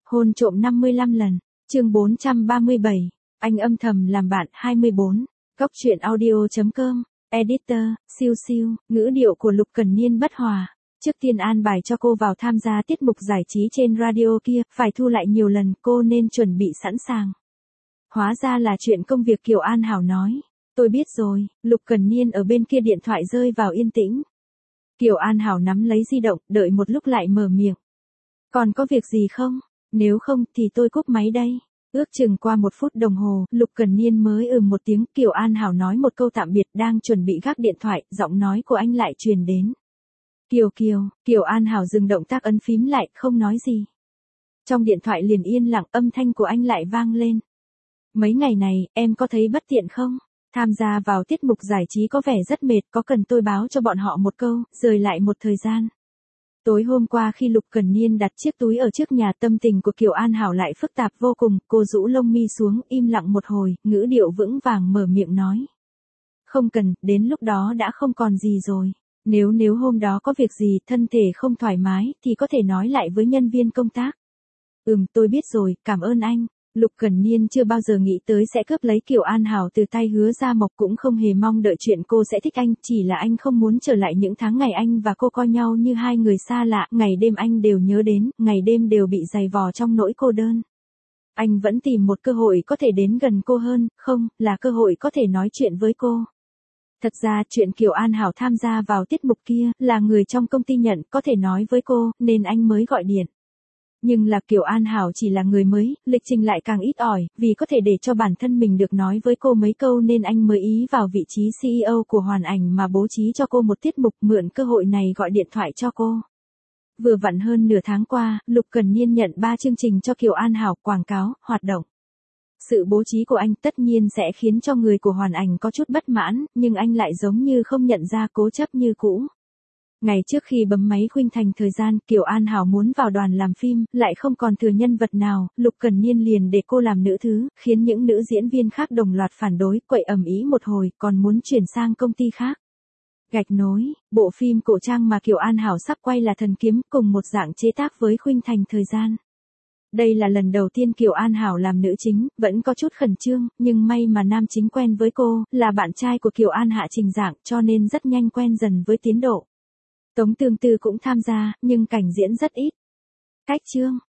Hôn trộm 55 lần, chương 437, anh âm thầm làm bạn 24, góc truyện audio.com, editor, siêu siêu, ngữ điệu của Lục Cẩn Niên bất hòa. Trước tiên an bài cho cô vào tham gia tiết mục giải trí trên radio kia, phải thu lại nhiều lần, cô nên chuẩn bị sẵn sàng. Hóa ra là chuyện công việc, Kiều An Hảo nói. Tôi biết rồi. Lục Cẩn Niên ở bên kia điện thoại rơi vào yên tĩnh. Kiều An Hảo nắm lấy di động, đợi một lúc lại mở miệng. Còn có việc gì không? Nếu không thì tôi cúp máy đây. Ước chừng qua 1 phút đồng hồ, Lục Cẩn Niên mới một tiếng. Kiều An Hảo nói một câu tạm biệt, đang chuẩn bị gác điện thoại, giọng nói của anh lại truyền đến. Kiều An Hảo dừng động tác ấn phím lại, không nói gì. Trong điện thoại liền yên lặng, âm thanh của anh lại vang lên. Mấy ngày này, em có thấy bất tiện không? Tham gia vào tiết mục giải trí có vẻ rất mệt, có cần tôi báo cho bọn họ một câu, rời lại một thời gian. Tối hôm qua khi Lục Cẩn Niên đặt chiếc túi ở trước nhà, tâm tình của Kiều An Hảo lại phức tạp vô cùng, cô rũ lông mi xuống, im lặng một hồi, ngữ điệu vững vàng mở miệng nói. Không cần, đến lúc đó đã không còn gì rồi. Nếu hôm đó có việc gì, thân thể không thoải mái, thì có thể nói lại với nhân viên công tác. Tôi biết rồi, cảm ơn anh. Lục Cẩn Niên chưa bao giờ nghĩ tới sẽ cướp lấy Kiều An Hảo từ tay Hứa Gia Mộc, cũng không hề mong đợi chuyện cô sẽ thích anh, chỉ là anh không muốn trở lại những tháng ngày anh và cô coi nhau như hai người xa lạ, ngày đêm anh đều nhớ đến, ngày đêm đều bị dày vò trong nỗi cô đơn. Anh vẫn tìm một cơ hội có thể đến gần cô hơn, không, là cơ hội có thể nói chuyện với cô. Thật ra chuyện Kiều An Hảo tham gia vào tiết mục kia, là người trong công ty nhận, có thể nói với cô, nên anh mới gọi điện. Nhưng là Kiều An Hảo chỉ là người mới, lịch trình lại càng ít ỏi, vì có thể để cho bản thân mình được nói với cô mấy câu nên anh mới ý vào vị trí CEO của Hoàn Ảnh mà bố trí cho cô một tiết mục, mượn cơ hội này gọi điện thoại cho cô. Vừa vặn hơn nửa tháng qua, Lục Cẩn Niên nhận 3 chương trình cho Kiều An Hảo, quảng cáo, hoạt động. Sự bố trí của anh tất nhiên sẽ khiến cho người của Hoàn Ảnh có chút bất mãn, nhưng anh lại giống như không nhận ra, cố chấp như cũ. Ngày trước khi bấm máy khuynh thành thời gian, Kiều An Hảo muốn vào đoàn làm phim, lại không còn thừa nhân vật nào, Lục Cẩn Niên liền để cô làm nữ thứ, khiến những nữ diễn viên khác đồng loạt phản đối, quậy ầm ĩ một hồi, còn muốn chuyển sang công ty khác. Gạch nối, bộ phim cổ trang mà Kiều An Hảo sắp quay là Thần Kiếm, cùng một dạng chế tác với khuynh thành thời gian. Đây là lần đầu tiên Kiều An Hảo làm nữ chính, vẫn có chút khẩn trương, nhưng may mà nam chính quen với cô, là bạn trai của Kiều An Hạ Trình Dạng, cho nên rất nhanh quen dần với tiến độ. Tống Tương Tư cũng tham gia, nhưng cảnh diễn rất ít. Cách chương,